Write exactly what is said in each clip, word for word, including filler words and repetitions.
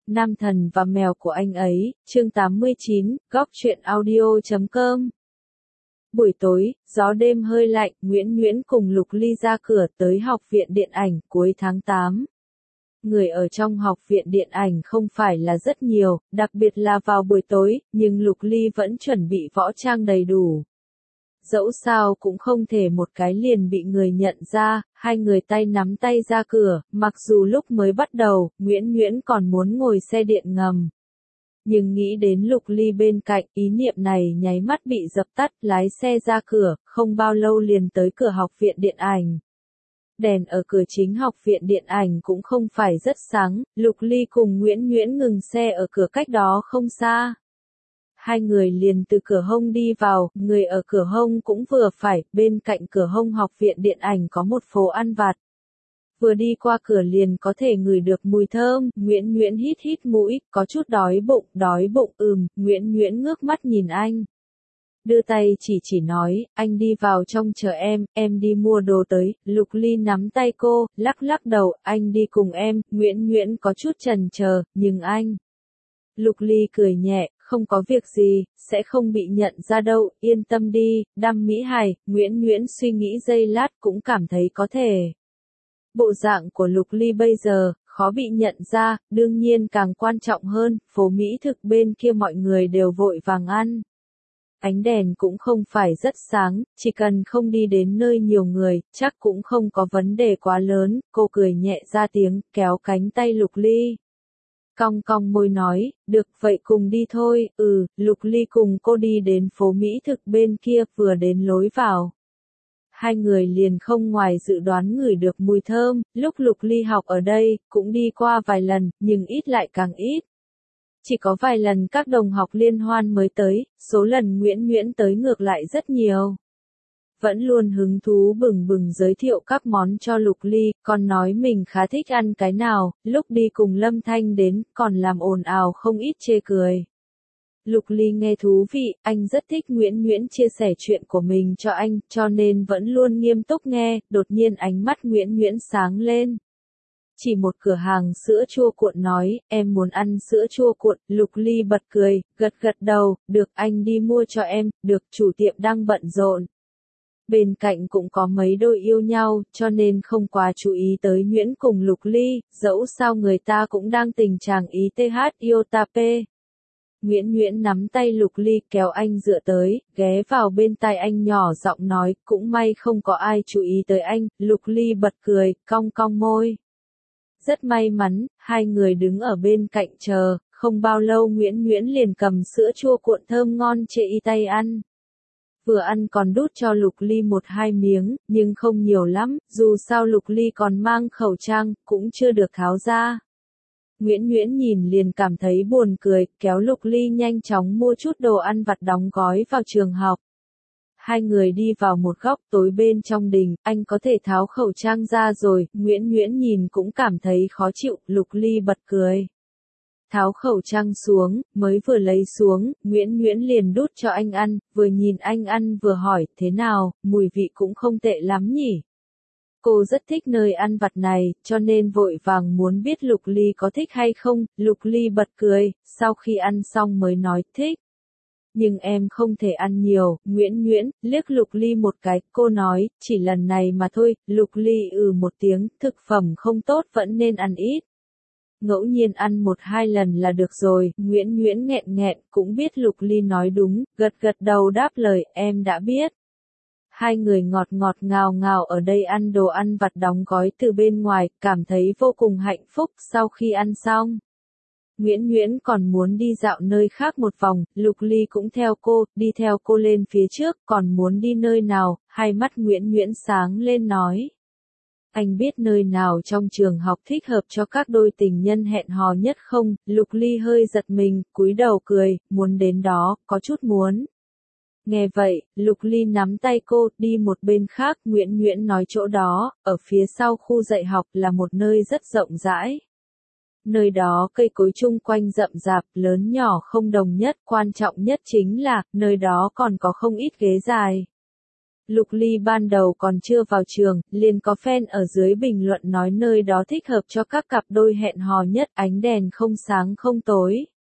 Nam thần và mèo của anh ấy, chương tám mươi chín, góc truyện audio chấm com. Buổi tối, gió đêm hơi lạnh, Nguyễn Nguyễn cùng Lục Ly ra cửa tới học viện điện ảnh cuối tháng tám. Người ở trong học viện điện ảnh không phải là rất nhiều, đặc biệt là vào buổi tối, nhưng Lục Ly vẫn chuẩn bị võ trang đầy đủ. Dẫu sao cũng không thể một cái liền bị người nhận ra, hai người tay nắm tay ra cửa, mặc dù lúc mới bắt đầu, Nguyễn Nguyễn còn muốn ngồi xe điện ngầm. Nhưng nghĩ đến Lục Ly bên cạnh, ý niệm này nháy mắt bị dập tắt, lái xe ra cửa, không bao lâu liền tới cửa học viện điện ảnh. Đèn ở cửa chính học viện điện ảnh cũng không phải rất sáng, Lục Ly cùng Nguyễn Nguyễn ngừng xe ở cửa cách đó không xa. Hai người liền từ cửa hông đi vào, người ở cửa hông cũng vừa phải, bên cạnh cửa hông học viện điện ảnh có một phố ăn vặt. Vừa đi qua cửa liền có thể ngửi được mùi thơm, Nguyễn Nguyễn hít hít mũi, có chút đói bụng, đói bụng ừm, Nguyễn Nguyễn ngước mắt nhìn anh. Đưa tay chỉ chỉ nói, anh đi vào trong chờ em, em đi mua đồ tới, Lục Ly nắm tay cô, lắc lắc đầu, anh đi cùng em, Nguyễn Nguyễn có chút chần chờ, nhưng anh. Lục Ly cười nhẹ, không có việc gì, sẽ không bị nhận ra đâu, yên tâm đi, đam mỹ hài, Nguyễn Nguyễn suy nghĩ giây lát cũng cảm thấy có thể. Bộ dạng của Lục Ly bây giờ, khó bị nhận ra, đương nhiên càng quan trọng hơn, phố Mỹ thực bên kia mọi người đều vội vàng ăn. Ánh đèn cũng không phải rất sáng, chỉ cần không đi đến nơi nhiều người, chắc cũng không có vấn đề quá lớn, cô cười nhẹ ra tiếng, kéo cánh tay Lục Ly. Cong cong môi nói, được vậy cùng đi thôi, ừ, Lục Ly cùng cô đi đến phố Mỹ thực bên kia, vừa đến lối vào. Hai người liền không ngoài dự đoán ngửi được mùi thơm, lúc Lục Ly học ở đây, cũng đi qua vài lần, nhưng ít lại càng ít. Chỉ có vài lần các đồng học liên hoan mới tới, số lần Nguyễn Nguyễn tới ngược lại rất nhiều. Vẫn luôn hứng thú bừng bừng giới thiệu các món cho Lục Ly, còn nói mình khá thích ăn cái nào, lúc đi cùng Lâm Thanh đến, còn làm ồn ào không ít chê cười. Lục Ly nghe thú vị, anh rất thích Nguyễn Nguyễn chia sẻ chuyện của mình cho anh, cho nên vẫn luôn nghiêm túc nghe, đột nhiên ánh mắt Nguyễn Nguyễn sáng lên. Chỉ một cửa hàng sữa chua cuộn nói, em muốn ăn sữa chua cuộn, Lục Ly bật cười, gật gật đầu, được anh đi mua cho em, được chủ tiệm đang bận rộn. Bên cạnh cũng có mấy đôi yêu nhau, cho nên không quá chú ý tới Nguyễn cùng Lục Ly, dẫu sao người ta cũng đang tình trạng ý th yêu tape. Nguyễn Nguyễn nắm tay Lục Ly kéo anh dựa tới, ghé vào bên tai anh nhỏ giọng nói, cũng may không có ai chú ý tới anh, Lục Ly bật cười, cong cong môi. Rất may mắn, hai người đứng ở bên cạnh chờ, không bao lâu Nguyễn Nguyễn liền cầm sữa chua cuộn thơm ngon chê y tay ăn. Vừa ăn còn đút cho Lục Ly một hai miếng, nhưng không nhiều lắm, dù sao Lục Ly còn mang khẩu trang, cũng chưa được tháo ra. Nguyễn Nguyễn nhìn liền cảm thấy buồn cười, kéo Lục Ly nhanh chóng mua chút đồ ăn vặt đóng gói vào trường học. Hai người đi vào một góc tối bên trong đình, anh có thể tháo khẩu trang ra rồi, Nguyễn Nguyễn nhìn cũng cảm thấy khó chịu, Lục Ly bật cười. Tháo khẩu trang xuống, mới vừa lấy xuống, Nguyễn Nguyễn liền đút cho anh ăn, vừa nhìn anh ăn vừa hỏi, thế nào, mùi vị cũng không tệ lắm nhỉ. Cô rất thích nơi ăn vặt này, cho nên vội vàng muốn biết Lục Ly có thích hay không, Lục Ly bật cười, sau khi ăn xong mới nói thích. Nhưng em không thể ăn nhiều, Nguyễn Nguyễn, liếc Lục Ly một cái, cô nói, chỉ lần này mà thôi, Lục Ly ừ một tiếng, thực phẩm không tốt vẫn nên ăn ít. Ngẫu nhiên ăn một hai lần là được rồi, Nguyễn Nguyễn nghẹn nghẹn, cũng biết Lục Ly nói đúng, gật gật đầu đáp lời, em đã biết. Hai người ngọt ngọt ngào ngào ở đây ăn đồ ăn vặt đóng gói từ bên ngoài, cảm thấy vô cùng hạnh phúc sau khi ăn xong. Nguyễn Nguyễn còn muốn đi dạo nơi khác một vòng, Lục Ly cũng theo cô, đi theo cô lên phía trước, còn muốn đi nơi nào, hai mắt Nguyễn Nguyễn sáng lên nói. Anh biết nơi nào trong trường học thích hợp cho các đôi tình nhân hẹn hò nhất không? Lục Ly hơi giật mình, cúi đầu cười, muốn đến đó, có chút muốn. Nghe vậy, Lục Ly nắm tay cô, đi một bên khác, Nguyễn Nguyễn nói chỗ đó, ở phía sau khu dạy học là một nơi rất rộng rãi. Nơi đó cây cối chung quanh rậm rạp, lớn nhỏ không đồng nhất, quan trọng nhất chính là, nơi đó còn có không ít ghế dài. Lục Ly ban đầu còn chưa vào trường, liền có fan ở dưới bình luận nói nơi đó thích hợp cho các cặp đôi hẹn hò nhất, ánh đèn không sáng không tối.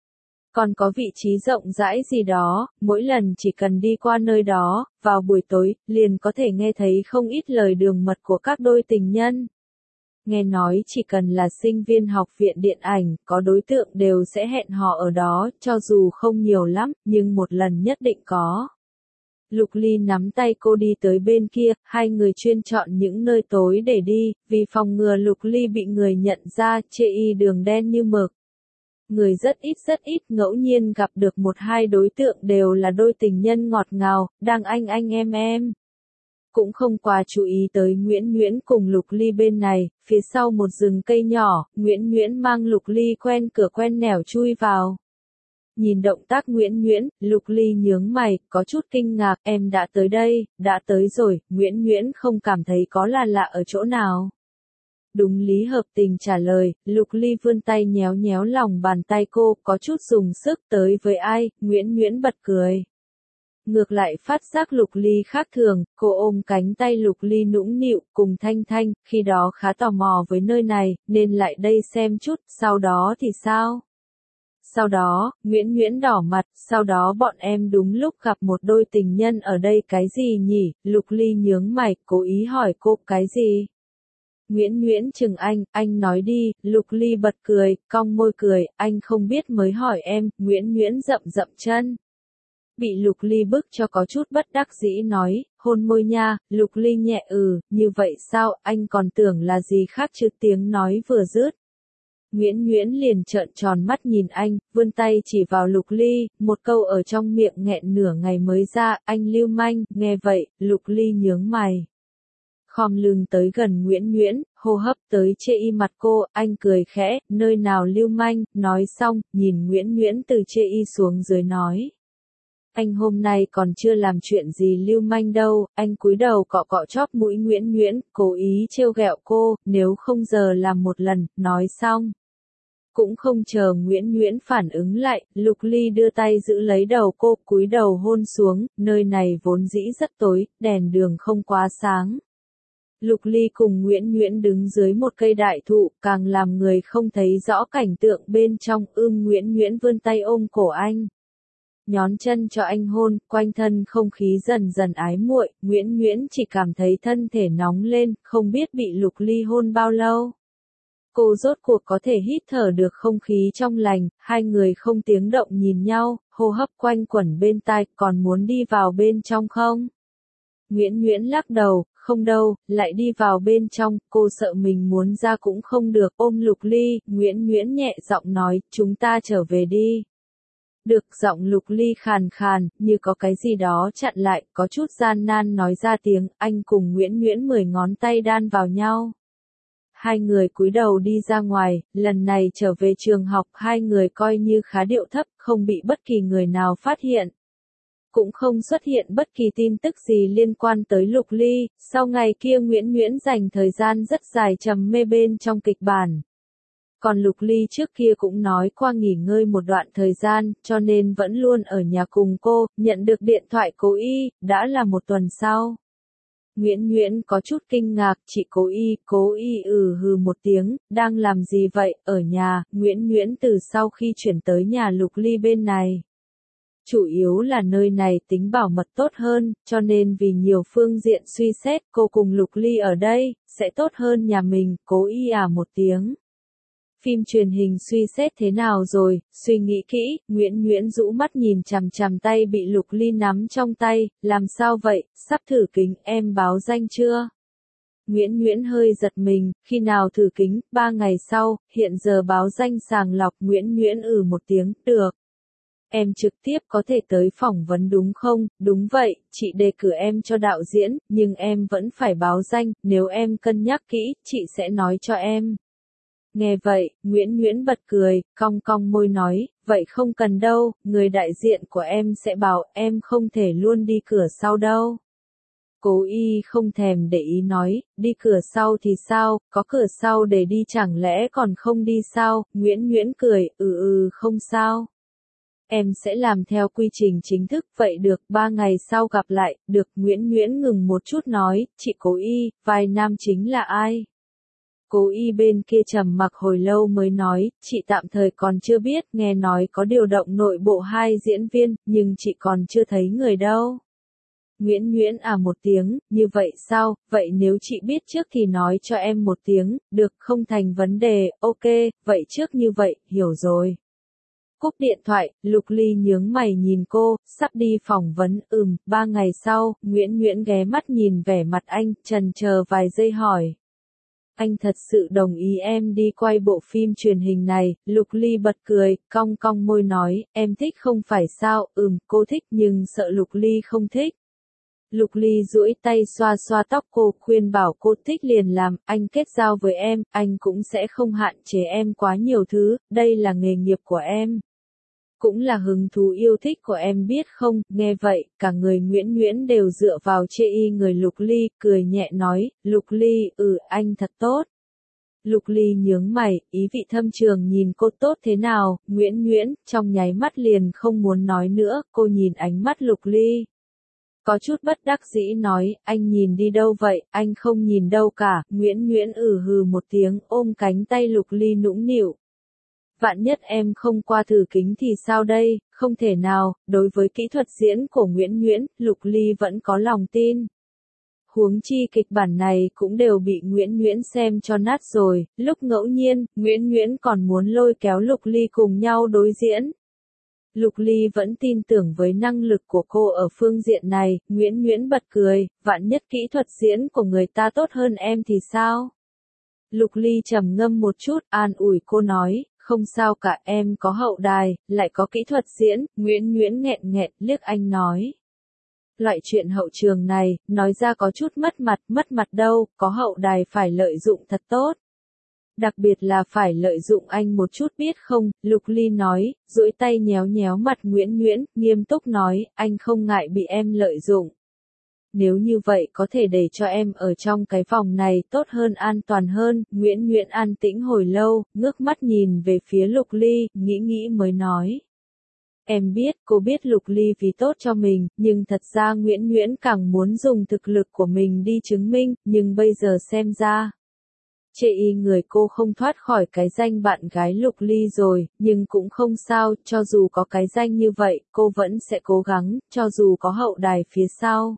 Còn có vị trí rộng rãi gì đó, mỗi lần chỉ cần đi qua nơi đó, vào buổi tối, liền có thể nghe thấy không ít lời đường mật của các đôi tình nhân. Nghe nói chỉ cần là sinh viên học viện điện ảnh, có đối tượng đều sẽ hẹn hò ở đó, cho dù không nhiều lắm, nhưng một lần nhất định có. Lục Ly nắm tay cô đi tới bên kia, hai người chuyên chọn những nơi tối để đi, vì phòng ngừa Lục Ly bị người nhận ra, chê y đường đen như mực. Người rất ít rất ít ngẫu nhiên gặp được một hai đối tượng đều là đôi tình nhân ngọt ngào, đang anh anh em em. Cũng không quá chú ý tới Nguyễn Nguyễn cùng Lục Ly bên này, phía sau một rừng cây nhỏ, Nguyễn Nguyễn mang Lục Ly quen cửa quen nẻo chui vào. Nhìn động tác Nguyễn Nguyễn, Lục Ly nhướng mày, có chút kinh ngạc, em đã tới đây, đã tới rồi, Nguyễn Nguyễn không cảm thấy có là lạ ở chỗ nào. Đúng lý hợp tình trả lời, Lục Ly vươn tay nhéo nhéo lòng bàn tay cô, có chút dùng sức tới với ai, Nguyễn Nguyễn bật cười. Ngược lại phát giác Lục Ly khác thường, cô ôm cánh tay Lục Ly nũng nịu, cùng Thanh Thanh, khi đó khá tò mò với nơi này, nên lại đây xem chút, sau đó thì sao? Sau đó, Nguyễn Nguyễn đỏ mặt, sau đó bọn em đúng lúc gặp một đôi tình nhân ở đây cái gì nhỉ? Lục Ly nhướng mày, cố ý hỏi cô cái gì? Nguyễn Nguyễn chừng anh, anh nói đi, Lục Ly bật cười, cong môi cười, anh không biết mới hỏi em, Nguyễn Nguyễn rậm rậm chân. Bị Lục Ly bức cho có chút bất đắc dĩ nói, hôn môi nha, Lục Ly nhẹ ừ, như vậy sao, anh còn tưởng là gì khác chứ tiếng nói vừa dứt. Nguyễn Nguyễn liền trợn tròn mắt nhìn anh, vươn tay chỉ vào Lục Ly, một câu ở trong miệng nghẹn nửa ngày mới ra, anh lưu manh, nghe vậy, Lục Ly nhướng mày. Khom lưng tới gần Nguyễn Nguyễn, hô hấp tới chê y mặt cô, anh cười khẽ, nơi nào lưu manh, nói xong, nhìn Nguyễn Nguyễn từ chê y xuống dưới nói. Anh hôm nay còn chưa làm chuyện gì lưu manh đâu, anh cúi đầu cọ cọ chóp mũi Nguyễn Nguyễn, cố ý trêu ghẹo cô, nếu không giờ làm một lần, nói xong. Cũng không chờ Nguyễn Nguyễn phản ứng lại, Lục Ly đưa tay giữ lấy đầu cô, cúi đầu hôn xuống, nơi này vốn dĩ rất tối, đèn đường không quá sáng. Lục Ly cùng Nguyễn Nguyễn đứng dưới một cây đại thụ, càng làm người không thấy rõ cảnh tượng bên trong, ưm Nguyễn Nguyễn vươn tay ôm cổ anh. Nhón chân cho anh hôn, quanh thân không khí dần dần ái muội, Nguyễn Nguyễn chỉ cảm thấy thân thể nóng lên, không biết bị Lục Ly hôn bao lâu. Cô rốt cuộc có thể hít thở được không khí trong lành, hai người không tiếng động nhìn nhau, hô hấp quanh quẩn bên tai, còn muốn đi vào bên trong không? Nguyễn Nguyễn lắc đầu, không đâu, lại đi vào bên trong, cô sợ mình muốn ra cũng không được, ôm Lục Ly, Nguyễn Nguyễn nhẹ giọng nói, chúng ta trở về đi. Được, giọng Lục Ly khàn khàn, như có cái gì đó chặn lại, có chút gian nan nói ra tiếng, anh cùng Nguyễn Nguyễn mười ngón tay đan vào nhau. Hai người cúi đầu đi ra ngoài, lần này trở về trường học, hai người coi như khá điệu thấp, không bị bất kỳ người nào phát hiện. Cũng không xuất hiện bất kỳ tin tức gì liên quan tới Lục Ly, sau ngày kia Nguyễn Nguyễn dành thời gian rất dài trầm mê bên trong kịch bản. Còn Lục Ly trước kia cũng nói qua nghỉ ngơi một đoạn thời gian, cho nên vẫn luôn ở nhà cùng cô, nhận được điện thoại cố y, đã là một tuần sau. Nguyễn Nguyễn có chút kinh ngạc, chị cố y, cố y ừ hừ một tiếng, đang làm gì vậy, ở nhà, Nguyễn Nguyễn từ sau khi chuyển tới nhà Lục Ly bên này. Chủ yếu là nơi này tính bảo mật tốt hơn, cho nên vì nhiều phương diện suy xét, cô cùng Lục Ly ở đây, sẽ tốt hơn nhà mình, cố y à một tiếng. Phim truyền hình suy xét thế nào rồi, suy nghĩ kỹ, Nguyễn Nguyễn rũ mắt nhìn chằm chằm tay bị Lục Ly nắm trong tay, làm sao vậy, sắp thử kính, em báo danh chưa? Nguyễn Nguyễn hơi giật mình, khi nào thử kính, ba ngày sau, hiện giờ báo danh sàng lọc, Nguyễn Nguyễn ừ một tiếng, được. Em trực tiếp có thể tới phỏng vấn đúng không? Đúng vậy, chị đề cử em cho đạo diễn, nhưng em vẫn phải báo danh, nếu em cân nhắc kỹ, chị sẽ nói cho em. Nghe vậy, Nguyễn Nguyễn bật cười, cong cong môi nói, vậy không cần đâu, người đại diện của em sẽ bảo, em không thể luôn đi cửa sau đâu. Cố y không thèm để ý nói, đi cửa sau thì sao, có cửa sau để đi chẳng lẽ còn không đi sao, Nguyễn Nguyễn cười, ừ ừ không sao. Em sẽ làm theo quy trình chính thức, vậy được, ba ngày sau gặp lại, được, Nguyễn Nguyễn ngừng một chút nói, chị Cố Y, vai nam chính là ai? Cố Y bên kia trầm mặc hồi lâu mới nói, chị tạm thời còn chưa biết, nghe nói có điều động nội bộ hai diễn viên, nhưng chị còn chưa thấy người đâu. Nguyễn Nguyễn à một tiếng, như vậy sao, vậy nếu chị biết trước thì nói cho em một tiếng, được không thành vấn đề, ok, vậy trước như vậy, hiểu rồi. Cúp điện thoại, Lục Ly nhướng mày nhìn cô, sắp đi phỏng vấn, ừm, ba ngày sau, Nguyễn Nguyễn ghé mắt nhìn vẻ mặt anh, chần chờ vài giây hỏi. Anh thật sự đồng ý em đi quay bộ phim truyền hình này, Lục Ly bật cười, cong cong môi nói, em thích không phải sao, ừm, cô thích nhưng sợ Lục Ly không thích. Lục Ly duỗi tay xoa xoa tóc cô, khuyên bảo cô thích liền làm, anh kết giao với em, anh cũng sẽ không hạn chế em quá nhiều thứ, đây là nghề nghiệp của em. Cũng là hứng thú yêu thích của em biết không, nghe vậy, cả người Nguyễn Nguyễn đều dựa vào chê y người Lục Ly, cười nhẹ nói, Lục Ly, ừ, anh thật tốt. Lục Ly nhướng mày, ý vị thâm trường nhìn cô tốt thế nào, Nguyễn Nguyễn, trong nháy mắt liền không muốn nói nữa, cô nhìn ánh mắt Lục Ly. Có chút bất đắc dĩ nói, anh nhìn đi đâu vậy, anh không nhìn đâu cả, Nguyễn Nguyễn ừ hừ một tiếng, ôm cánh tay Lục Ly nũng nịu. Vạn nhất em không qua thử kính thì sao đây, không thể nào, đối với kỹ thuật diễn của Nguyễn Nguyễn, Lục Ly vẫn có lòng tin. Huống chi kịch bản này cũng đều bị Nguyễn Nguyễn xem cho nát rồi, lúc ngẫu nhiên, Nguyễn Nguyễn còn muốn lôi kéo Lục Ly cùng nhau đối diễn. Lục Ly vẫn tin tưởng với năng lực của cô ở phương diện này, Nguyễn Nguyễn bật cười, vạn nhất kỹ thuật diễn của người ta tốt hơn em thì sao? Lục Ly trầm ngâm một chút, an ủi cô nói, không sao cả, em có hậu đài, lại có kỹ thuật diễn, Nguyễn Nguyễn nghẹn nghẹn, liếc anh nói. Loại chuyện hậu trường này, nói ra có chút mất mặt, mất mặt đâu, có hậu đài phải lợi dụng thật tốt. Đặc biệt là phải lợi dụng anh một chút biết không, Lục Ly nói, duỗi tay nhéo nhéo mặt Nguyễn Nguyễn, nghiêm túc nói, anh không ngại bị em lợi dụng. Nếu như vậy có thể để cho em ở trong cái vòng này tốt hơn an toàn hơn, Nguyễn Nguyễn an tĩnh hồi lâu, ngước mắt nhìn về phía Lục Ly, nghĩ nghĩ mới nói. Em biết, cô biết Lục Ly vì tốt cho mình, nhưng thật ra Nguyễn Nguyễn càng muốn dùng thực lực của mình đi chứng minh, nhưng bây giờ xem ra. Chê y người cô không thoát khỏi cái danh bạn gái Lục Ly rồi, nhưng cũng không sao, cho dù có cái danh như vậy, cô vẫn sẽ cố gắng, cho dù có hậu đài phía sau.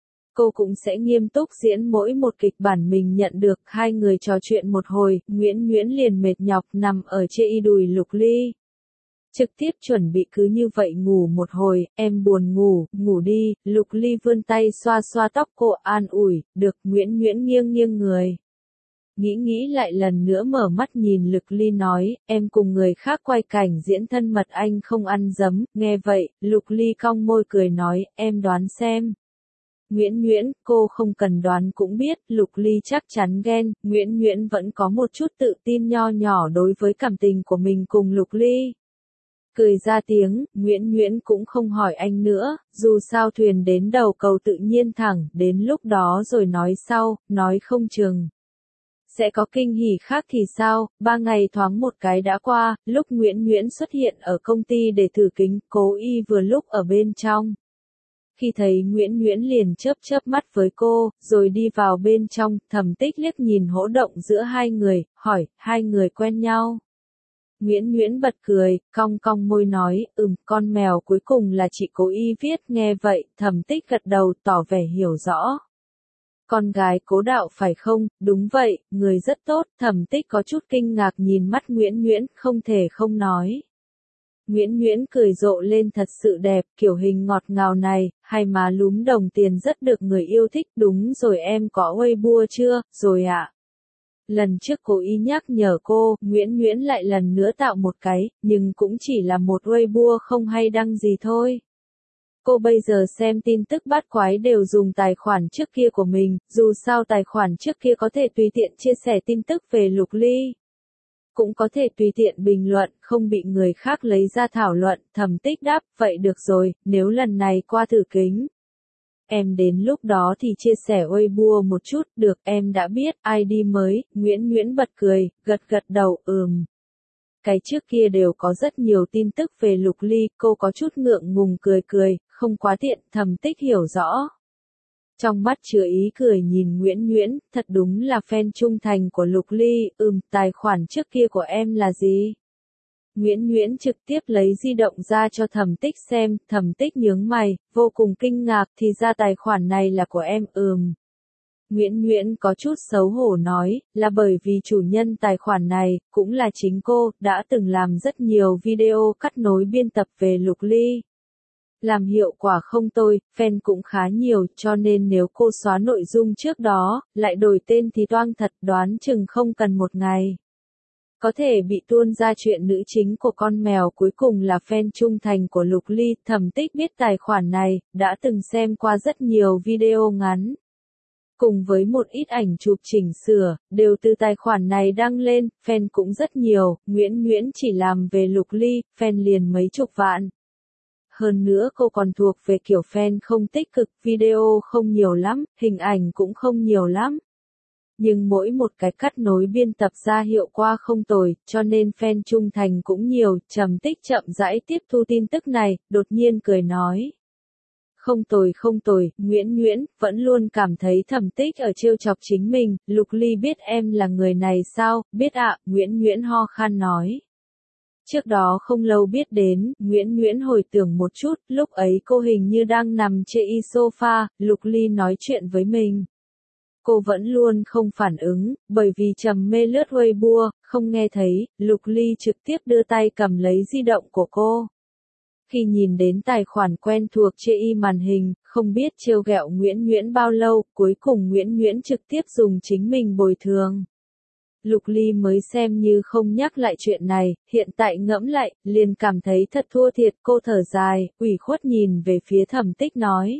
Cô cũng sẽ nghiêm túc diễn mỗi một kịch bản mình nhận được, hai người trò chuyện một hồi, Nguyễn Nguyễn liền mệt nhọc nằm ở chê y đùi Lục Ly. Trực tiếp chuẩn bị cứ như vậy ngủ một hồi, em buồn ngủ, ngủ đi, Lục Ly vươn tay xoa xoa tóc cô an ủi, được, Nguyễn Nguyễn nghiêng nghiêng người. Nghĩ nghĩ lại lần nữa mở mắt nhìn Lục Ly nói, em cùng người khác quay cảnh diễn thân mật anh không ăn dấm, nghe vậy, Lục Ly cong môi cười nói, em đoán xem. Nguyễn Nguyễn, cô không cần đoán cũng biết, Lục Ly chắc chắn ghen, Nguyễn Nguyễn vẫn có một chút tự tin nho nhỏ đối với cảm tình của mình cùng Lục Ly. Cười ra tiếng, Nguyễn Nguyễn cũng không hỏi anh nữa, dù sao thuyền đến đầu cầu tự nhiên thẳng, đến lúc đó rồi nói sau, nói không chừng. Sẽ có kinh hỉ khác thì sao, ba ngày thoáng một cái đã qua, lúc Nguyễn Nguyễn xuất hiện ở công ty để thử kính, Cố Y vừa lúc ở bên trong. Khi thấy Nguyễn Nguyễn liền chớp chớp mắt với cô, rồi đi vào bên trong, Thẩm Tích liếc nhìn hỗ động giữa hai người, hỏi, hai người quen nhau. Nguyễn Nguyễn bật cười, cong cong môi nói, ừm, con mèo cuối cùng là chị Cố Y viết, nghe vậy, Thẩm Tích gật đầu tỏ vẻ hiểu rõ. Con gái Cố Đạo phải không, đúng vậy, người rất tốt, Thẩm Tích có chút kinh ngạc nhìn mắt Nguyễn Nguyễn, không thể không nói. Nguyễn Nguyễn cười rộ lên thật sự đẹp, kiểu hình ngọt ngào này, hai má lúm đồng tiền rất được người yêu thích, đúng rồi em có Weibo chưa, rồi ạ. À. Lần trước Cố Y nhắc nhở cô, Nguyễn Nguyễn lại lần nữa tạo một cái, nhưng cũng chỉ là một Weibo không hay đăng gì thôi. Cô bây giờ xem tin tức bát quái đều dùng tài khoản trước kia của mình, dù sao tài khoản trước kia có thể tùy tiện chia sẻ tin tức về Lục Ly. Cũng có thể tùy tiện bình luận, không bị người khác lấy ra thảo luận, Thẩm Tích đáp, vậy được rồi, nếu lần này qua thử kính. Em đến lúc đó thì chia sẻ Weibo một chút, được em đã biết, i đê mới, Nguyễn Nguyễn bật cười, gật gật đầu, ừm. cái trước kia đều có rất nhiều tin tức về Lục Ly, cô có chút ngượng ngùng cười cười, không quá tiện, Thẩm Tích hiểu rõ. Trong mắt chứa ý cười nhìn Nguyễn Nguyễn, thật đúng là fan trung thành của Lục Ly, ừm, tài khoản trước kia của em là gì? Nguyễn Nguyễn trực tiếp lấy di động ra cho Thẩm Tích xem, Thẩm Tích nhướng mày, vô cùng kinh ngạc, thì ra tài khoản này là của em, ừm. Nguyễn Nguyễn có chút xấu hổ nói, là bởi vì chủ nhân tài khoản này, cũng là chính cô, đã từng làm rất nhiều video cắt nối biên tập về Lục Ly. Làm hiệu quả không tồi, fan cũng khá nhiều, cho nên nếu cô xóa nội dung trước đó, lại đổi tên thì toang thật, đoán chừng không cần một ngày. Có thể bị tuôn ra chuyện nữ chính của con mèo cuối cùng là fan trung thành của Lục Ly, Thẩm Tích biết tài khoản này, đã từng xem qua rất nhiều video ngắn. Cùng với một ít ảnh chụp chỉnh sửa, đều từ tài khoản này đăng lên, fan cũng rất nhiều, Nguyễn Nguyễn chỉ làm về Lục Ly, fan liền mấy chục vạn. Hơn nữa cô còn thuộc về kiểu fan không tích cực, video không nhiều lắm, hình ảnh cũng không nhiều lắm. Nhưng mỗi một cái cắt nối biên tập ra hiệu quả không tồi, cho nên fan trung thành cũng nhiều, Trầm Tích chậm rãi tiếp thu tin tức này, đột nhiên cười nói. Không tồi không tồi, Nguyễn Nguyễn, vẫn luôn cảm thấy Thẩm Tích ở trêu chọc chính mình, Lục Ly biết em là người này sao, biết ạ, Nguyễn Nguyễn ho khan nói. Trước đó không lâu biết đến, Nguyễn Nguyễn hồi tưởng một chút, lúc ấy cô hình như đang nằm trên sofa, Lục Ly nói chuyện với mình. Cô vẫn luôn không phản ứng, bởi vì trầm mê lướt Weibo, không nghe thấy, Lục Ly trực tiếp đưa tay cầm lấy di động của cô. Khi nhìn đến tài khoản quen thuộc trên y màn hình, không biết trêu ghẹo Nguyễn Nguyễn bao lâu, cuối cùng Nguyễn Nguyễn trực tiếp dùng chính mình bồi thường. Lục Ly mới xem như không nhắc lại chuyện này, hiện tại ngẫm lại, liền cảm thấy thật thua thiệt, cô thở dài, ủy khuất nhìn về phía Thẩm Tích nói.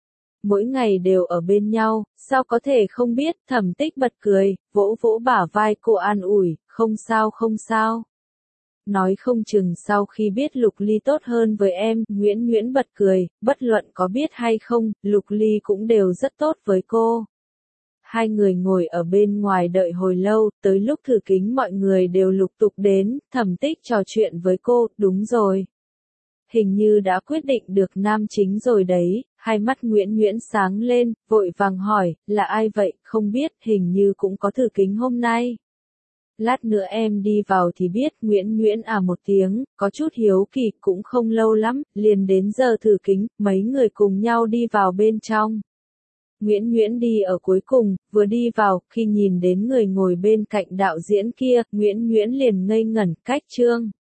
Mỗi ngày đều ở bên nhau, sao có thể không biết, Thẩm Tích bật cười, vỗ vỗ bả vai cô an ủi, không sao không sao. Nói không chừng sau khi biết Lục Ly tốt hơn với em, Nguyễn Nguyễn bật cười, bất luận có biết hay không, Lục Ly cũng đều rất tốt với cô. Hai người ngồi ở bên ngoài đợi hồi lâu, tới lúc thử kính mọi người đều lục tục đến, Thẩm Tích trò chuyện với cô, đúng rồi. Hình như đã quyết định được nam chính rồi đấy, hai mắt Nguyễn Nguyễn sáng lên, vội vàng hỏi, là ai vậy, không biết, hình như cũng có thử kính hôm nay. Lát nữa em đi vào thì biết, Nguyễn Nguyễn à một tiếng, có chút hiếu kỳ, cũng không lâu lắm, liền đến giờ thử kính, mấy người cùng nhau đi vào bên trong. Nguyễn Nguyễn đi ở cuối cùng, vừa đi vào, khi nhìn đến người ngồi bên cạnh đạo diễn kia, Nguyễn Nguyễn liền ngây ngẩn, cách chương.